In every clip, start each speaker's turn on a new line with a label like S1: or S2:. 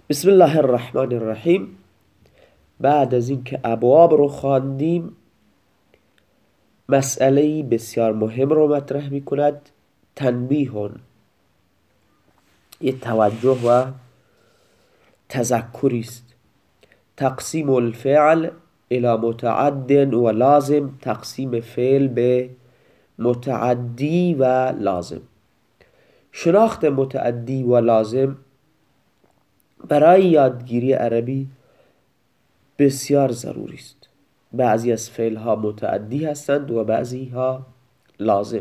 S1: بسم الله الرحمن الرحیم. بعد از اینکه ابواب رو خواندیم، مسئله بسیار مهم رو مطرح می کند. تنبیه، یه توجه و تذکری است. تقسیم الفعل الى متعد و لازم، تقسیم فعل به متعدی و لازم. شناخت متعدی و لازم برای یادگیری عربی بسیار ضروری است. بعضی از فعل ها متعدی هستند و بعضی ها لازم.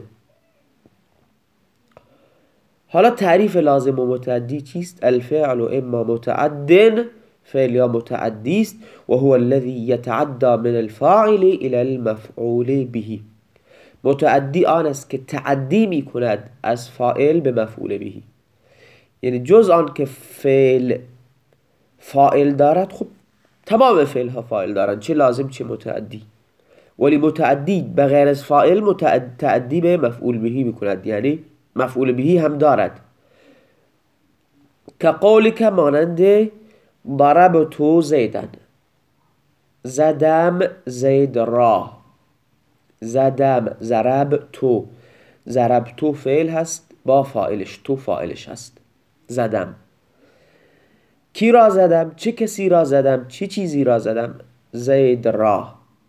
S1: حالا تعریف لازم و متعدی چیست؟ الفعل اما متعد، فعل یا متعدی است، و هو الذي يتعدى من الفاعل الى المفعول به. متعدی آن است که تعدی می کند از فاعل به مفعول به. یعنی جز آن که فعل فاعل دارد، خب تمام فعل ها فاعل دارند، چه لازم چه متعدی. ولی متعدی بغیر از فاعل تعدی به مفعول بهی میکند، یعنی مفعول بهی هم دارد. که قولی که مانند ضربت زیدن، زدم زید را. زدم، ضربت فعل هست با فاعلش، تو فاعلش هست. زدم. کی را زدم؟ چه کسی را زدم؟ چه چیزی را زدم؟ زید را.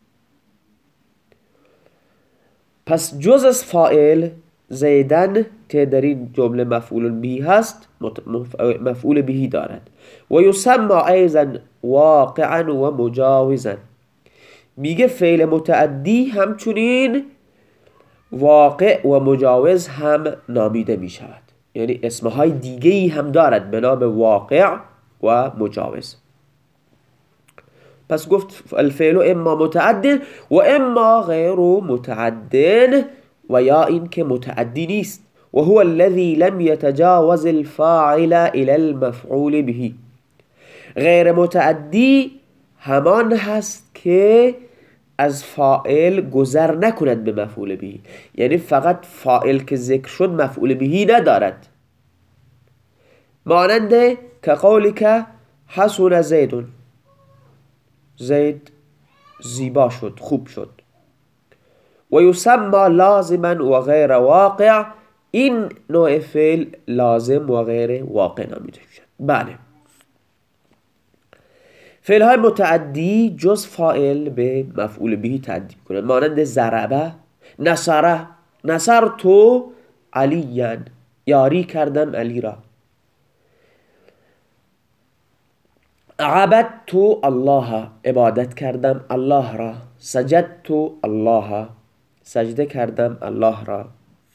S1: پس جز از فاعل زیدن که در این جمله مفعول بهی هست، مفعول بهی دارد. و یسمى ایضا واقعا و مجاوزا. میگه فعل متعدی همچنین واقع و مجاوز هم نامیده می شود، یعنی اسمهای دیگه‌ای هم دارد به نام واقع و مجاوز. پس گفت الفعل اما متعد و اما غیر متعد، و یا این که متعدی نیست. و هو الذي لم يتجاوز الفاعل الى المفعول به. غیر متعدی همان هست که از فاعل گذر نکند به مفعول به، یعنی فقط فاعل که ذکر شد مفعول به ندارد. مانند که قولی که حسن زیدون، زید زیبا شد، خوب شد. و یسمى لازما و غیر واقع. این نوع فعل لازم و غیر واقع نامیده شد. بله، فعل های متعدی جز فاعل به مفعول به تعدی کنند، مانند ضربه، نصره، نصرت علیاً، یاری کردم علی را. عبدت الله، عبادت کردم الله را. سجدت الله، سجده کردم الله را.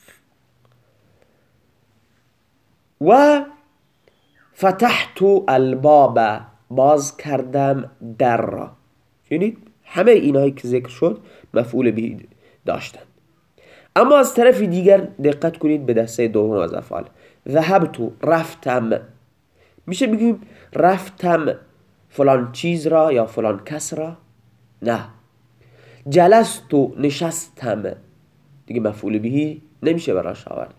S1: و فتحت الباب، باز کردم در را. یعنی همه اینایی که ذکر شد مفعول به داشتند. اما از طرف دیگر دقت کنید به دسته دوم از افعال. ذهبت، رفتم. میشه بگیم رفتم فلان چیز را یا فلان کس را؟ نه. جلست، نشستم، دیگه مفعول بهی نمیشه براش آورد.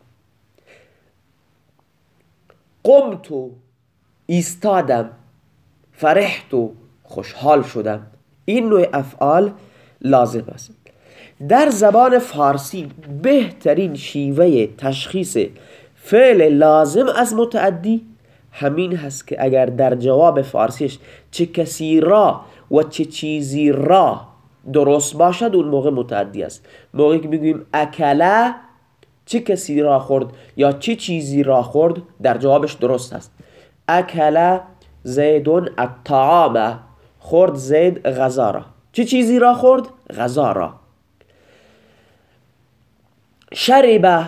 S1: قمت، ایستادم. فرحت، خوشحال شدم. این نوع افعال لازم است. در زبان فارسی بهترین شیوه تشخیص فعل لازم از متعدی همین هست که اگر در جواب فارسیش چه کسی را و چه چیزی را درست باشد، اون موقع متعدی است. موقعی که بگوییم اکله، چه کسی را خورد یا چه چیزی را خورد، در جوابش درست است. اکله زیدون الطعام، خورد زید غذا را. چه چیزی را خورد؟ غذا را. شرب،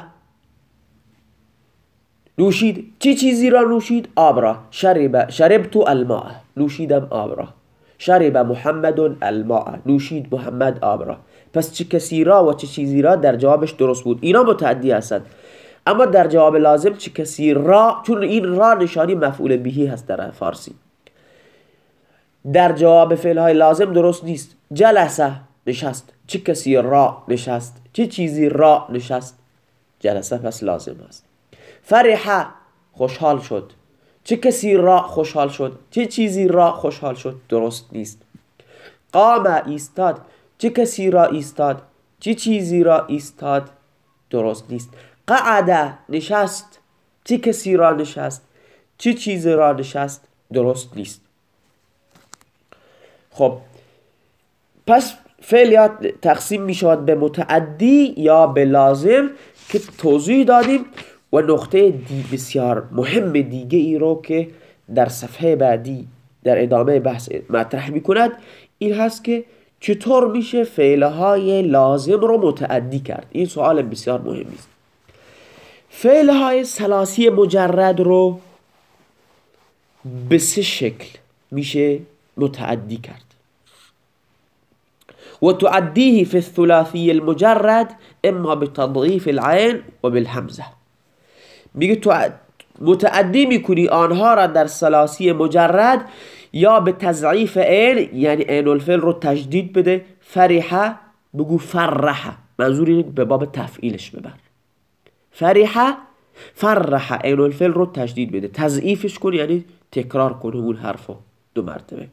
S1: نوشید. چه چیزی را نوشید؟ آب را. شربت الماء، نوشیدم آب را. شرب محمد الماء، نوشید محمد آب را. پس چه کسی را و چه چیزی را در جوابش درست بود. اینا متعدی هستند. اما در جواب لازم چه کسی را، چون این را نشانی مفعول بهی هست در فارسی، در جواب فعل های لازم درست نیست. جلسه، نشست. چه کسی را نشست؟ چه چیزی را نشست؟ جلسه پس لازم است. فرحه، خوشحال شد. چه کسی را خوشحال شد، چه چیزی را خوشحال شد، درست نیست. قام ایستاد، چه کسی را ایستاد، چه چیزی را ایستاد، درست نیست. قعد نشست، چه کسی را نشست، چه چیزی را نشست، درست نیست. خب پس فعل یا تقسیم می شود به متعدی یا به لازم که توضیح دادیم. و نقطه بسیار مهم دیگه ای رو که در صفحه بعدی در ادامه بحث مطرح می کند این هست که چطور میشه فعلهای لازم رو متعدی کرد. این سوال بسیار مهمی است. فعلهای ثلاثی مجرد رو به سه شکل میشه متعدی کرد. وتعديه في الثلاثي المجرد اما بتضعيف العين و بالهمزه. میگه تو متعدی میکنی آنها را در ثلاثی مجرد یا به تضعیف عین، یعنی عین الفعل رو تشدید بده. فرحه بگو فرحه، منظور اینه به باب تفعیلش ببر. فرحه فرحه، عین الفعل رو تشدید بده. تضعیفش کن یعنی تکرار کن اون حرفو 2 مرتبه.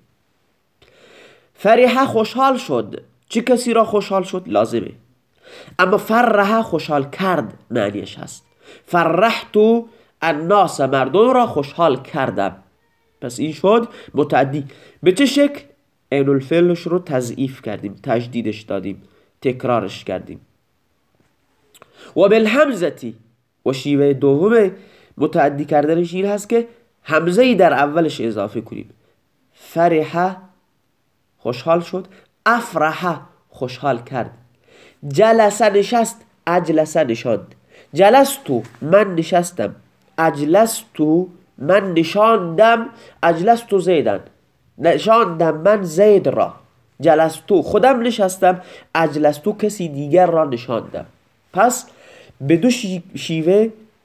S1: فرحه خوشحال شد، چه کسی را خوشحال شد لازمه. اما فرحه خوشحال کرد معنیش هست. فرحت الناس، مردم را خوشحال کردم. پس این شد متعدی. به چه شکل؟ عین الفعلش رو تضعیف کردیم، تشدیدش دادیم، تکرارش کردیم. و بالهمزتی، و شیوه دوم متعدی کردنش این هست که همزه‌ای در اولش اضافه کنیم. فرحه خوشحال شد، افرحه خوشحال کرد. جلسه نشست، اجلسه نشاند. جلستو من نشستم، اجلستو من نشاندم، اجلستو زیدن نشاندم من زید را. جلستو خودم نشستم، اجلستو کسی دیگر را نشاندم. پس به 2 شیوه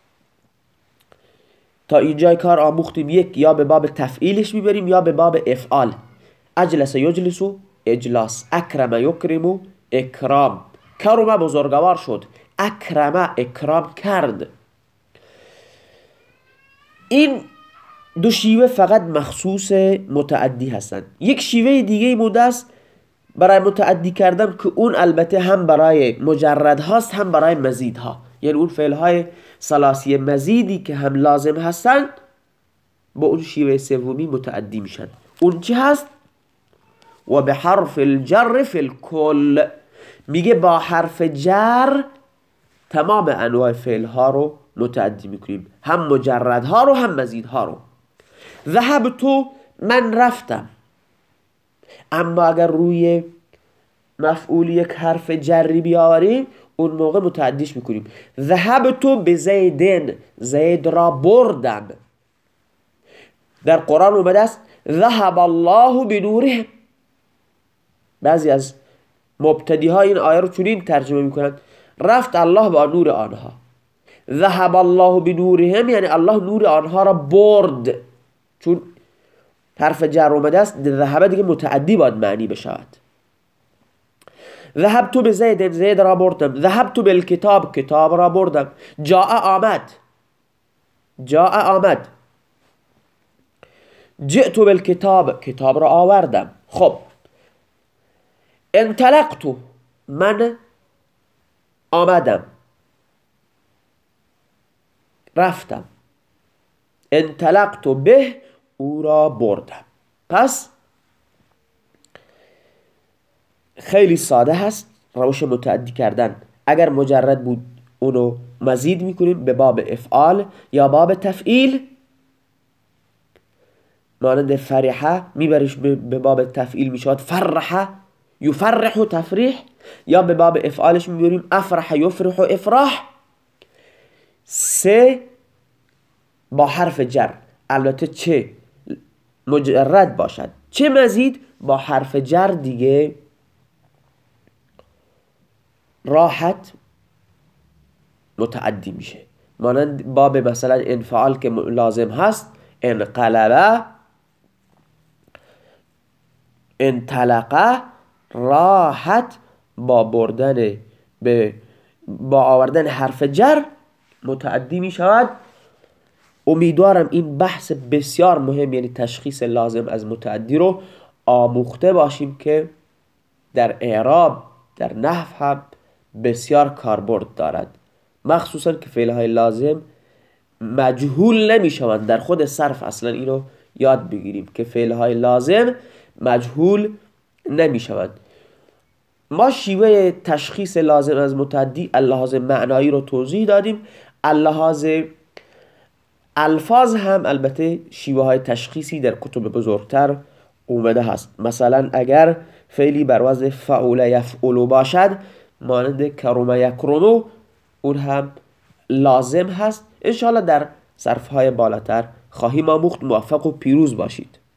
S1: تا اینجای کار آموختیم. یک یا به باب تفعیلش میبریم یا به باب افعال. اجلس یجلسو اجلاس، اکرم یکرمو اکرام، کرم بزرگوار شد، اکرم اکرام کرد. این 2 شیوه فقط مخصوص متعدی هستند. یک شیوه دیگه مونده است برای متعدی کردن که اون البته هم برای مجرد هاست هم برای مزید ها. یعنی اون فعل های ثلاثی مزیدی که هم لازم هستند با اون شیوه سومی متعدی میشن. اون چی هست؟ و به حرف الجر فی الکل، میگه با حرف جر تمام انواع فعل ها رو متعدی میکنیم، هم مجرد ها رو هم مزید ها رو. ذهبتو من رفتم. اما اگر روی مفعول یک حرف جری بیاریم اون موقع متعدیش میکنیم. ذهبتو به زیدن، زید را بردم. در قرآن اومده است ذهب الله بنورهم. بعضی از مبتدی ها این آیه رو چنین ترجمه میکنند رفت الله با نور آنها. ذهب الله بنورهم یعنی الله نور آنها را برد. چون حرف جر اومده است ذهب دیگه متعدی باید معنی بشود. ذهبت به زید، زید را بردم. ذهبت بالکتاب، کتاب را بردم. جاء آمد، جاء آمد. جئت بالکتاب، کتاب را آوردم. خب انطلقت من آمدم رفتم. انطلقت به او را بردم. پس خیلی ساده هست روش متعدی کردن. اگر مجرد بود اونو مزید میکنیم به باب افعال یا باب تفعیل. مانند فرحه میبریش به باب تفعیل میشود فرحه یفرح تفریح، یا به باب افعالش میبریم افرح یفرح افراح. 3 با حرف جر، البته چه مجرد باشد چه مزید با حرف جر دیگه راحت متعدی میشه. مانند باب مثلا انفعال که لازم هست انقلبه، انطلقه، راحت با بردن با آوردن حرف جر متعدی می شود امیدوارم این بحث بسیار مهم، یعنی تشخیص لازم از متعدی رو آموخته باشیم که در اعراب، در نحو هم بسیار کاربرد دارد، مخصوصا که فعلهای لازم مجهول نمیشوند. در خود صرف اصلا اینو یاد بگیریم که فعلهای لازم مجهول نمیشوند. ما شیوه تشخیص لازم از متعدی اللحاظ معنایی رو توضیح دادیم. اللحاظ الفاظ هم البته شیوه های تشخیصی در کتب بزرگتر اومده هست. مثلا اگر فعلی بر وزن فعول یفعل باشد، مانند کرم یکرمو، اون هم لازم هست. انشاءالله در صرف های بالاتر خواهیم آموخت. موفق و پیروز باشید.